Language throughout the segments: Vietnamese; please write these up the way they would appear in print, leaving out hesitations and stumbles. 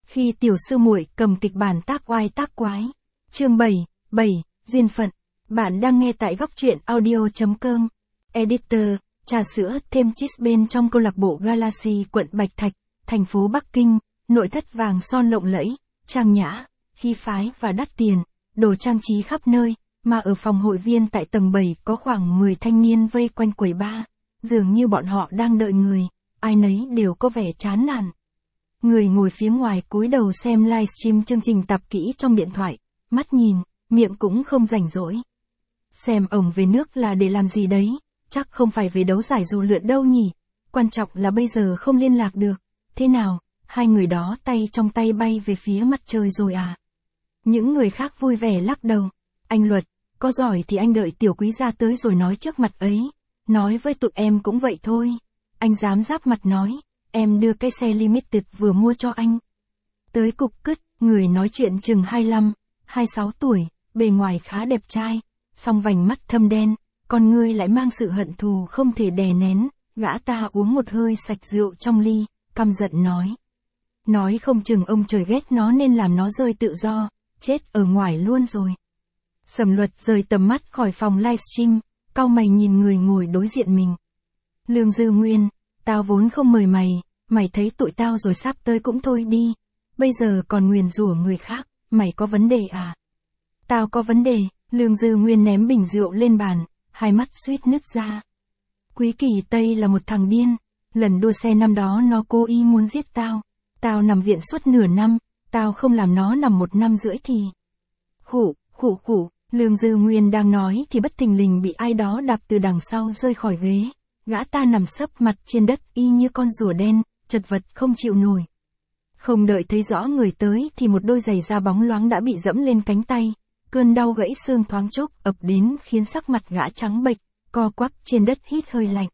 Khi tiểu sư muội cầm kịch bản tác oai tác quái. Chương 7, duyên phận. Bạn đang nghe tại góc truyện audio.com. Editor, trà sữa thêm cheese bên trong câu lạc bộ Galaxy quận Bạch Thạch, thành phố Bắc Kinh, nội thất vàng son lộng lẫy, trang nhã, khí phái và đắt tiền, đồ trang trí khắp nơi, mà ở phòng hội viên tại tầng 7 có khoảng 10 thanh niên vây quanh quầy bar, dường như bọn họ đang đợi người, ai nấy đều có vẻ chán nản. Người ngồi phía ngoài cúi đầu xem livestream chương trình tạp kỹ trong điện thoại, mắt nhìn, miệng cũng không rảnh rỗi. Xem ổng về nước là để làm gì đấy, chắc không phải về đấu giải dù lượn đâu nhỉ, quan trọng là bây giờ không liên lạc được, thế nào, hai người đó tay trong tay bay về phía mặt trời rồi à? Những người khác vui vẻ lắc đầu, anh Luật, có giỏi thì anh đợi tiểu quý ra tới rồi nói trước mặt ấy, nói với tụi em cũng vậy thôi, anh dám giáp mặt nói. Em đưa cái xe limited vừa mua cho anh. Tới cục cứt, người nói chuyện chừng 25, 26 tuổi, bề ngoài khá đẹp trai, song vành mắt thâm đen, con ngươi lại mang sự hận thù không thể đè nén, gã ta uống một hơi sạch rượu trong ly, căm giận nói. Nói không chừng ông trời ghét nó nên làm nó rơi tự do, chết ở ngoài luôn rồi. Sầm Luật rời tầm mắt khỏi phòng livestream, cau mày nhìn người ngồi đối diện mình. Lương Dư Nguyên, tao vốn không mời mày thấy tụi tao rồi sắp tới cũng thôi đi, bây giờ còn nguyền rủa người khác, mày có vấn đề à? Tao có vấn đề, Lương Dư Nguyên ném bình rượu lên bàn, hai mắt suýt nứt ra. Quý Kỳ Tây là một thằng điên, lần đua xe năm đó nó cố ý muốn giết tao nằm viện suốt nửa năm, tao không làm nó nằm 1 năm rưỡi thì... Khủ, Lương Dư Nguyên đang nói thì bất thình lình bị ai đó đạp từ đằng sau rơi khỏi ghế. Gã ta nằm sấp mặt trên đất y như con rùa đen, chật vật không chịu nổi. Không đợi thấy rõ người tới thì một đôi giày da bóng loáng đã bị dẫm lên cánh tay, cơn đau gãy xương thoáng chốc ập đến khiến sắc mặt gã trắng bệch, co quắp trên đất hít hơi lạnh.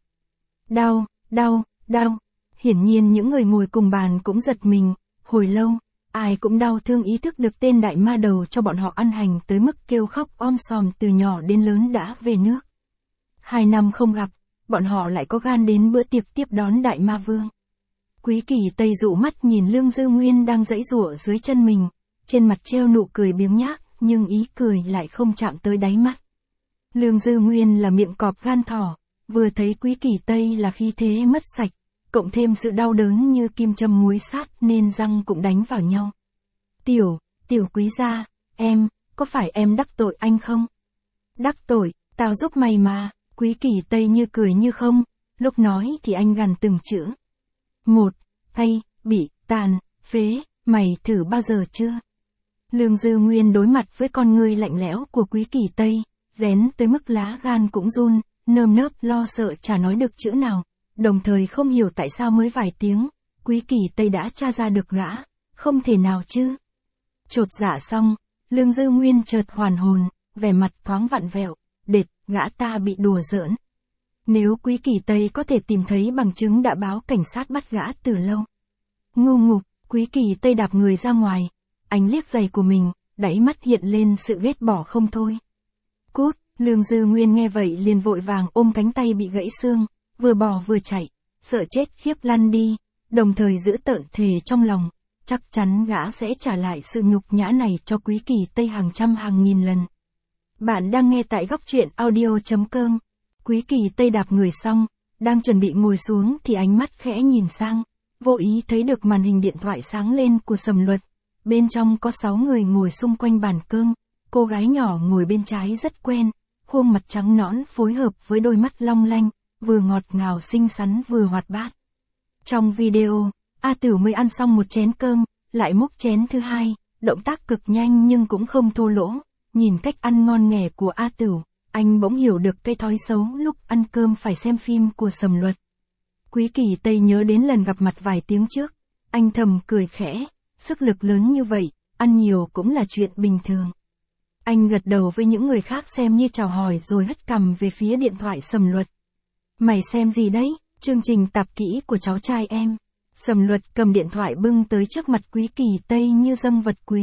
Đau. Hiển nhiên những người ngồi cùng bàn cũng giật mình, hồi lâu, ai cũng đau thương ý thức được tên đại ma đầu cho bọn họ ăn hành tới mức kêu khóc om sòm từ nhỏ đến lớn đã về nước. 2 năm không gặp, bọn họ lại có gan đến bữa tiệc tiếp đón đại ma vương. Quý Kỳ Tây dụ mắt nhìn Lương Dư Nguyên đang giãy giụa dưới chân mình, trên mặt treo nụ cười biếng nhác, nhưng ý cười lại không chạm tới đáy mắt. Lương Dư Nguyên là miệng cọp gan thỏ, vừa thấy Quý Kỳ Tây là khí thế mất sạch, cộng thêm sự đau đớn như kim châm muối sát nên răng cũng đánh vào nhau. Tiểu quý gia, có phải em đắc tội anh không? Đắc tội, tao giúp mày mà. Quý Kỳ Tây như cười như không, lúc nói thì anh gằn từng chữ. 1. Thay, bị, tàn, phế, mày thử bao giờ chưa? Lương Dư Nguyên đối mặt với con ngươi lạnh lẽo của Quý Kỳ Tây, rén tới mức lá gan cũng run, nơm nớp lo sợ chả nói được chữ nào, đồng thời không hiểu tại sao mới vài tiếng, Quý Kỳ Tây đã tra ra được gã, không thể nào chứ. Chột dạ xong, Lương Dư Nguyên chợt hoàn hồn, vẻ mặt thoáng vặn vẹo, đệt, gã ta bị đùa giỡn. Nếu Quý Kỳ Tây có thể tìm thấy bằng chứng đã báo cảnh sát bắt gã từ lâu. Ngu ngục, Quý Kỳ Tây đạp người ra ngoài, anh liếc giày của mình, đáy mắt hiện lên sự ghét bỏ không thôi. Cút, Lương Dư Nguyên nghe vậy liền vội vàng ôm cánh tay bị gãy xương, vừa bò vừa chạy, sợ chết khiếp lăn đi, đồng thời giữ tợn thề trong lòng, chắc chắn gã sẽ trả lại sự nhục nhã này cho Quý Kỳ Tây hàng trăm hàng nghìn lần. Bạn đang nghe tại góc truyện audio.com. Quý Kỳ Tây đạp người xong, đang chuẩn bị ngồi xuống thì ánh mắt khẽ nhìn sang, vô ý thấy được màn hình điện thoại sáng lên của Sầm Luật. Bên trong có 6 người ngồi xung quanh bàn cơm, cô gái nhỏ ngồi bên trái rất quen, khuôn mặt trắng nõn phối hợp với đôi mắt long lanh, vừa ngọt ngào xinh xắn vừa hoạt bát. Trong video, A Tửu mới ăn xong một chén cơm, lại múc chén thứ hai, động tác cực nhanh nhưng cũng không thô lỗ. Nhìn cách ăn ngon nghẻ của A Tửu, anh bỗng hiểu được cái thói xấu lúc ăn cơm phải xem phim của Sầm Luật. Quý Kỳ Tây nhớ đến lần gặp mặt vài tiếng trước, anh thầm cười khẽ, sức lực lớn như vậy, ăn nhiều cũng là chuyện bình thường. Anh gật đầu với những người khác xem như chào hỏi rồi hất cằm về phía điện thoại Sầm Luật. Mày xem gì đấy? Chương trình tạp kỹ của cháu trai em. Sầm Luật cầm điện thoại bưng tới trước mặt Quý Kỳ Tây như dâng vật quý.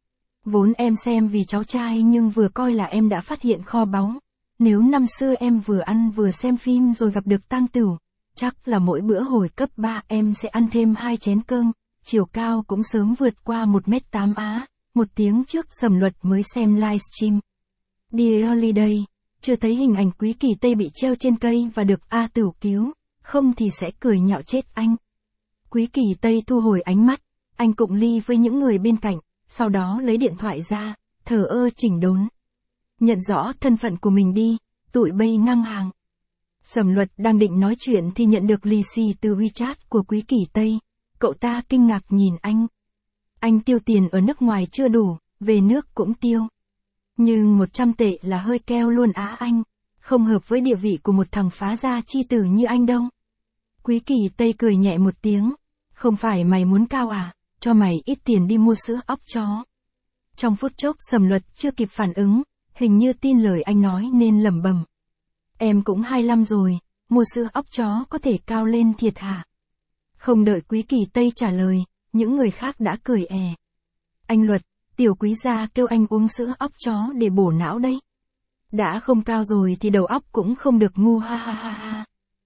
Vốn em xem vì cháu trai nhưng vừa coi là em đã phát hiện kho báu. Nếu năm xưa em vừa ăn vừa xem phim rồi gặp được tang tửu, chắc là mỗi bữa hồi cấp 3 em sẽ ăn thêm 2 chén cơm, chiều cao cũng sớm vượt qua 1m8 á, một tiếng trước Sầm Luật mới xem livestream. Dear Holiday, chưa thấy hình ảnh Quý Kỳ Tây bị treo trên cây và được A Tửu cứu, không thì sẽ cười nhạo chết anh. Quý Kỳ Tây thu hồi ánh mắt, anh cụng ly với những người bên cạnh, sau đó lấy điện thoại ra, thờ ơ chỉnh đốn. Nhận rõ thân phận của mình đi, tụi bay ngang hàng. Sầm Luật đang định nói chuyện thì nhận được lì xì từ WeChat của Quý Kỳ Tây. Cậu ta kinh ngạc nhìn anh. Anh tiêu tiền ở nước ngoài chưa đủ, về nước cũng tiêu. Nhưng 100 tệ là hơi keo luôn á anh. Không hợp với địa vị của một thằng phá gia chi tử như anh đâu. Quý Kỳ Tây cười nhẹ một tiếng. Không phải mày muốn cao à, cho mày ít tiền đi mua sữa óc chó. Trong phút chốc Sầm Luật chưa kịp phản ứng, hình như tin lời anh nói nên lẩm bẩm. Em cũng 25 rồi, mua sữa óc chó có thể cao lên thiệt hả? Không đợi Quý Kỳ Tây trả lời, những người khác đã cười è. Anh Luật, tiểu quý gia kêu anh uống sữa óc chó để bổ não đấy. Đã không cao rồi thì đầu óc cũng không được ngu ha ha ha ha.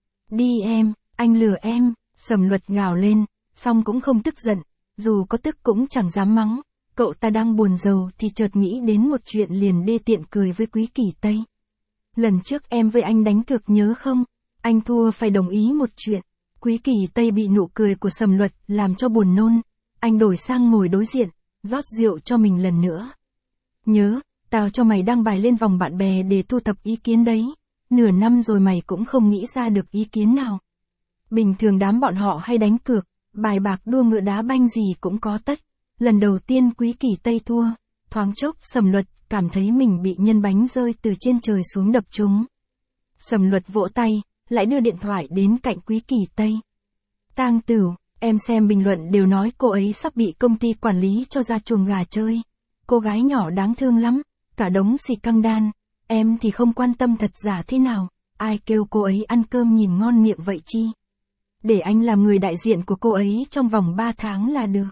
Đi em, anh lừa em, Sầm Luật gào lên, xong cũng không tức giận, dù có tức cũng chẳng dám mắng. Cậu ta đang buồn rầu thì chợt nghĩ đến một chuyện liền đê tiện cười với Quý Kỳ Tây. Lần trước em với anh đánh cược nhớ không? Anh thua phải đồng ý một chuyện. Quý Kỳ Tây bị nụ cười của Sầm Luật làm cho buồn nôn. Anh đổi sang ngồi đối diện, rót rượu cho mình lần nữa. Nhớ, tao cho mày đăng bài lên vòng bạn bè để thu thập ý kiến đấy. Nửa năm rồi mày cũng không nghĩ ra được ý kiến nào. Bình thường đám bọn họ hay đánh cược, bài bạc đua ngựa đá banh gì cũng có tất. Lần đầu tiên Quý Kỳ Tây thua, thoáng chốc Sầm Luật cảm thấy mình bị nhân bánh rơi từ trên trời xuống đập trúng. Sầm Luật vỗ tay, lại đưa điện thoại đến cạnh Quý Kỳ Tây. Tang Tửu, em xem bình luận đều nói cô ấy sắp bị công ty quản lý cho ra chuồng gà chơi. Cô gái nhỏ đáng thương lắm, cả đống xì căng đan, em thì không quan tâm thật giả thế nào, ai kêu cô ấy ăn cơm nhìn ngon miệng vậy chi. Để anh làm người đại diện của cô ấy trong vòng 3 tháng là được.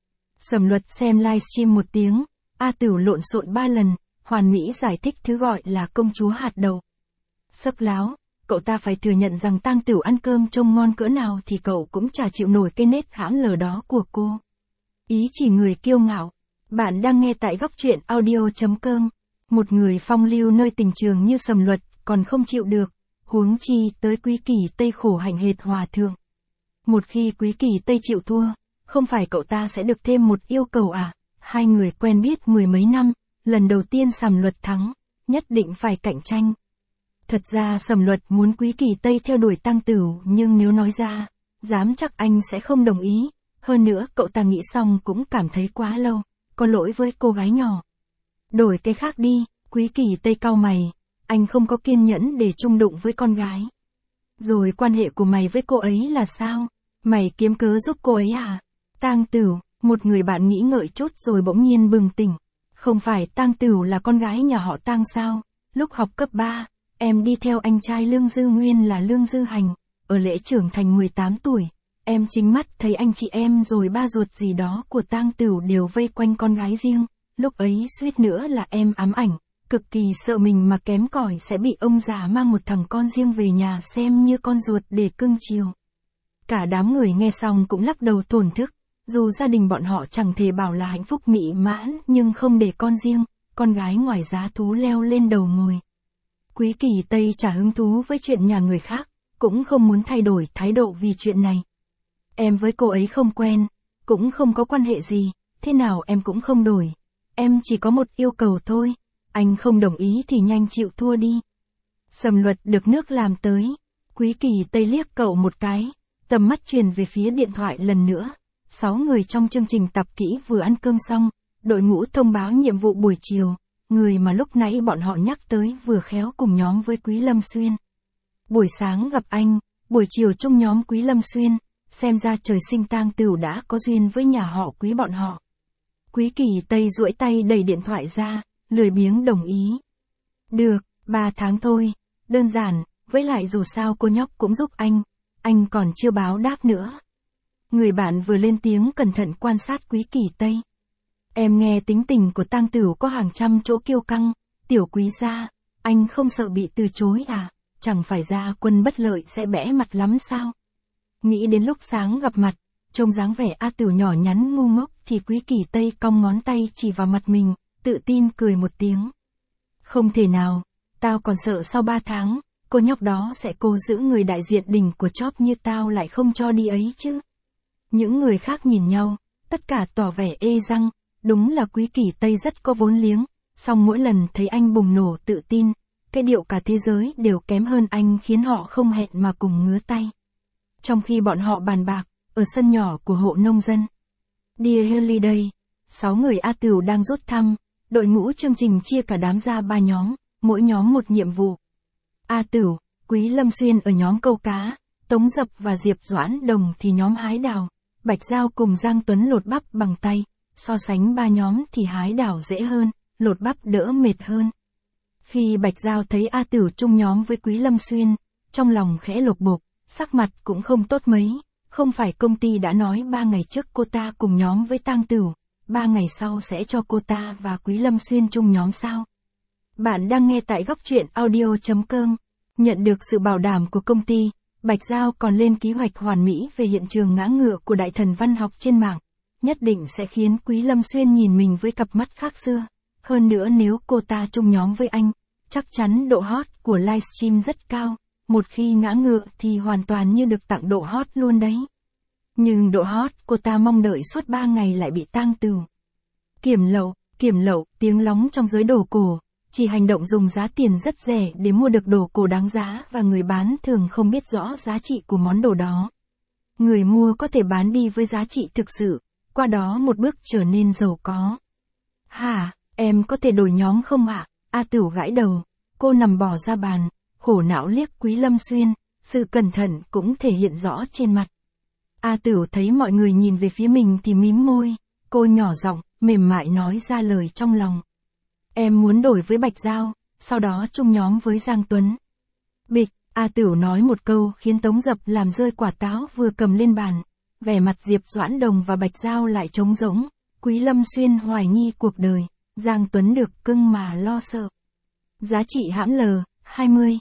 Sầm Luật xem livestream một tiếng, A Tửu lộn xộn 3 lần, hoàn mỹ giải thích thứ gọi là công chúa hạt đậu. Sấc láo, cậu ta phải thừa nhận rằng Tang Tửu ăn cơm trông ngon cỡ nào thì cậu cũng chả chịu nổi cái nết hãm lờ đó của cô. Ý chỉ người kiêu ngạo. Bạn đang nghe tại góc truyện audio.com. Một người phong lưu nơi tình trường như Sầm Luật còn không chịu được, huống chi tới Quý Kỳ Tây khổ hạnh hệt hòa thượng. Một khi Quý Kỳ Tây chịu thua, không phải cậu ta sẽ được thêm một yêu cầu à? Hai người quen biết 10 mấy năm, lần đầu tiên Sầm Luật thắng, nhất định phải cạnh tranh. Thật ra Sầm Luật muốn Quý Kỳ Tây theo đuổi Tang Tửu, nhưng nếu nói ra, dám chắc anh sẽ không đồng ý. Hơn nữa cậu ta nghĩ xong cũng cảm thấy quá lâu, có lỗi với cô gái nhỏ. Đổi cái khác đi, Quý Kỳ Tây cau mày, anh không có kiên nhẫn để chung đụng với con gái. Rồi quan hệ của mày với cô ấy là sao? Mày kiếm cớ giúp cô ấy à? Tang Tửu, một người bạn nghĩ ngợi chút rồi bỗng nhiên bừng tỉnh. Không phải Tang Tửu là con gái nhà họ Tang sao? Lúc học cấp 3, em đi theo anh trai Lương Dư Nguyên là Lương Dư Hành, ở lễ trưởng thành 18 tuổi. Em chính mắt thấy anh chị em rồi ba ruột gì đó của Tang Tửu đều vây quanh con gái riêng. Lúc ấy suýt nữa là em ám ảnh, cực kỳ sợ mình mà kém cỏi sẽ bị ông già mang một thằng con riêng về nhà xem như con ruột để cưng chiều. Cả đám người nghe xong cũng lắc đầu thổn thức, dù gia đình bọn họ chẳng thể bảo là hạnh phúc mỹ mãn nhưng không để con riêng, con gái ngoài giá thú leo lên đầu ngồi. Quý Kỳ Tây chả hứng thú với chuyện nhà người khác, cũng không muốn thay đổi thái độ vì chuyện này. Em với cô ấy không quen, cũng không có quan hệ gì, thế nào em cũng không đổi. Em chỉ có một yêu cầu thôi, anh không đồng ý thì nhanh chịu thua đi. Sầm Luật được nước làm tới, Quý Kỳ Tây liếc cậu một cái, tầm mắt truyền về phía điện thoại lần nữa. 6 người trong chương trình tập kỹ vừa ăn cơm xong, đội ngũ thông báo nhiệm vụ buổi chiều, người mà lúc nãy bọn họ nhắc tới vừa khéo cùng nhóm với Quý Lâm Xuyên. Buổi sáng gặp anh, buổi chiều chung nhóm Quý Lâm Xuyên, xem ra trời sinh Tang Tửu đã có duyên với nhà họ Quý bọn họ. Quý Kỳ Tây duỗi tay đẩy điện thoại ra, lười biếng đồng ý. Được, 3 tháng thôi, đơn giản, với lại dù sao cô nhóc cũng giúp anh còn chưa báo đáp nữa. Người bạn vừa lên tiếng cẩn thận quan sát Quý Kỳ Tây. Em nghe tính tình của Tang Tửu có hàng trăm chỗ kiêu căng, tiểu quý gia, anh không sợ bị từ chối à, chẳng phải ra quân bất lợi sẽ bẽ mặt lắm sao? Nghĩ đến lúc sáng gặp mặt, Trông dáng vẻ A Tửu nhỏ nhắn ngu ngốc thì Quý Kỳ Tây cong ngón tay chỉ vào mặt mình, tự tin cười một tiếng. Không thể nào, tao còn sợ sau 3 tháng, cô nhóc đó sẽ cố giữ người đại diện đỉnh của Chóp như tao lại không cho đi ấy chứ. Những người khác nhìn nhau, tất cả tỏ vẻ ê răng, đúng là Quý Kỳ Tây rất có vốn liếng, song mỗi lần thấy anh bùng nổ tự tin, cái điệu cả thế giới đều kém hơn anh khiến họ không hẹn mà cùng ngứa tay. Trong khi bọn họ bàn bạc, ở sân nhỏ của hộ nông dân. Dear Holiday, 6 người A Tửu đang rút thăm, đội ngũ chương trình chia cả đám ra 3 nhóm, mỗi nhóm một nhiệm vụ. A Tửu, Quý Lâm Xuyên ở nhóm câu cá, Tống Dập và Diệp Doãn Đồng thì nhóm hái đào, Bạch Giao cùng Giang Tuấn lột bắp bằng tay, so sánh 3 nhóm thì hái đào dễ hơn, lột bắp đỡ mệt hơn. Khi Bạch Giao thấy A Tửu chung nhóm với Quý Lâm Xuyên, trong lòng khẽ lột bột, sắc mặt cũng không tốt mấy, không phải công ty đã nói 3 ngày trước cô ta cùng nhóm với Tang Tửu, 3 ngày sau sẽ cho cô ta và Quý Lâm Xuyên chung nhóm sao? Bạn đang nghe tại góc truyện audio.com. Nhận được sự bảo đảm của công ty, Bạch Giao còn lên kế hoạch hoàn mỹ về hiện trường ngã ngựa của đại thần văn học trên mạng. Nhất định sẽ khiến Quý Lâm Xuyên nhìn mình với cặp mắt khác xưa. Hơn nữa nếu cô ta chung nhóm với anh, chắc chắn độ hot của livestream rất cao. Một khi ngã ngựa thì hoàn toàn như được tặng độ hot luôn đấy. Nhưng độ hot cô ta mong đợi suốt 3 ngày lại bị Tang Tửu. Kiểm lậu, tiếng lóng trong giới đồ cổ. Chỉ hành động dùng giá tiền rất rẻ để mua được đồ cổ đáng giá và người bán thường không biết rõ giá trị của món đồ đó. Người mua có thể bán đi với giá trị thực sự, qua đó một bước trở nên giàu có. Hả, em có thể đổi nhóm không ạ? A Tửu gãi đầu, cô nằm bò ra bàn, khổ não liếc Quý Lâm Xuyên, sự cẩn thận cũng thể hiện rõ trên mặt. A Tửu thấy mọi người nhìn về phía mình thì mím môi, cô nhỏ giọng, mềm mại nói ra lời trong lòng. Em muốn đổi với Bạch Giao, sau đó chung nhóm với Giang Tuấn. Bịch, A Tửu nói một câu khiến Tống Dập làm rơi quả táo vừa cầm lên bàn. Vẻ mặt Diệp Doãn Đồng và Bạch Giao lại trống rỗng. Quý Lâm Xuyên hoài nghi cuộc đời, Giang Tuấn được cưng mà lo sợ. Giá trị hãng L, 20,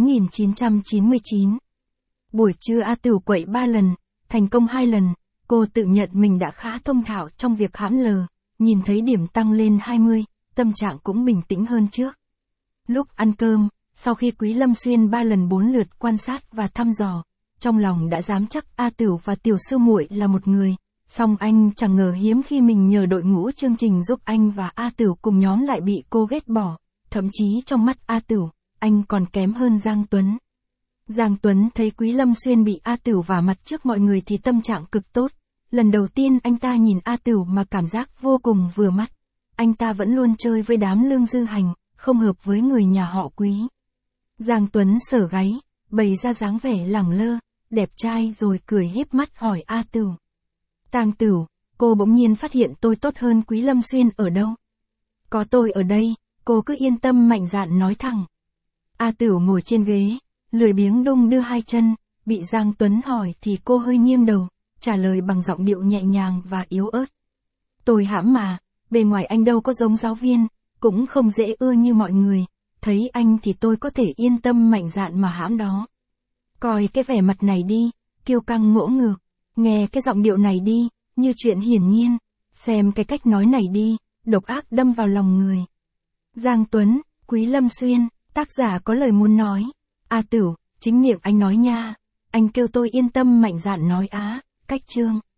9.999. Buổi trưa A Tửu quậy 3 lần, thành công 2 lần. Cô tự nhận mình đã khá thông thạo trong việc hãm L, nhìn thấy điểm tăng lên 20. Tâm trạng cũng bình tĩnh hơn trước. Lúc ăn cơm, sau khi Quý Lâm Xuyên 3 lần 4 lượt quan sát và thăm dò, trong lòng đã dám chắc A Tửu và Tiểu Sư Muội là một người, song anh chẳng ngờ hiếm khi mình nhờ đội ngũ chương trình giúp anh và A Tửu cùng nhóm lại bị cô ghét bỏ, thậm chí trong mắt A Tửu, anh còn kém hơn Giang Tuấn. Giang Tuấn thấy Quý Lâm Xuyên bị A Tửu vả mặt trước mọi người thì tâm trạng cực tốt, lần đầu tiên anh ta nhìn A Tửu mà cảm giác vô cùng vừa mắt. Anh ta vẫn luôn chơi với đám Lương Dư Hành, không hợp với người nhà họ Quý. Giang Tuấn sờ gáy, bày ra dáng vẻ lẳng lơ, đẹp trai rồi cười híp mắt hỏi A Tửu. Tang Tửu, cô bỗng nhiên phát hiện tôi tốt hơn Quý Lâm Xuyên ở đâu? Có tôi ở đây, cô cứ yên tâm mạnh dạn nói thẳng. A Tửu ngồi trên ghế, lười biếng đung đưa 2 chân, bị Giang Tuấn hỏi thì cô hơi nghiêng đầu, trả lời bằng giọng điệu nhẹ nhàng và yếu ớt. Tôi hãm mà. Bề ngoài anh đâu có giống giáo viên, cũng không dễ ưa như mọi người, thấy anh thì tôi có thể yên tâm mạnh dạn mà hãm đó. Coi cái vẻ mặt này đi, kiêu căng ngỗ ngược, nghe cái giọng điệu này đi, như chuyện hiển nhiên, xem cái cách nói này đi, độc ác đâm vào lòng người. Giang Tuấn, Quý Lâm Xuyên, tác giả có lời muốn nói. A Tửu, chính miệng anh nói nha, anh kêu tôi yên tâm mạnh dạn nói á, cách chương.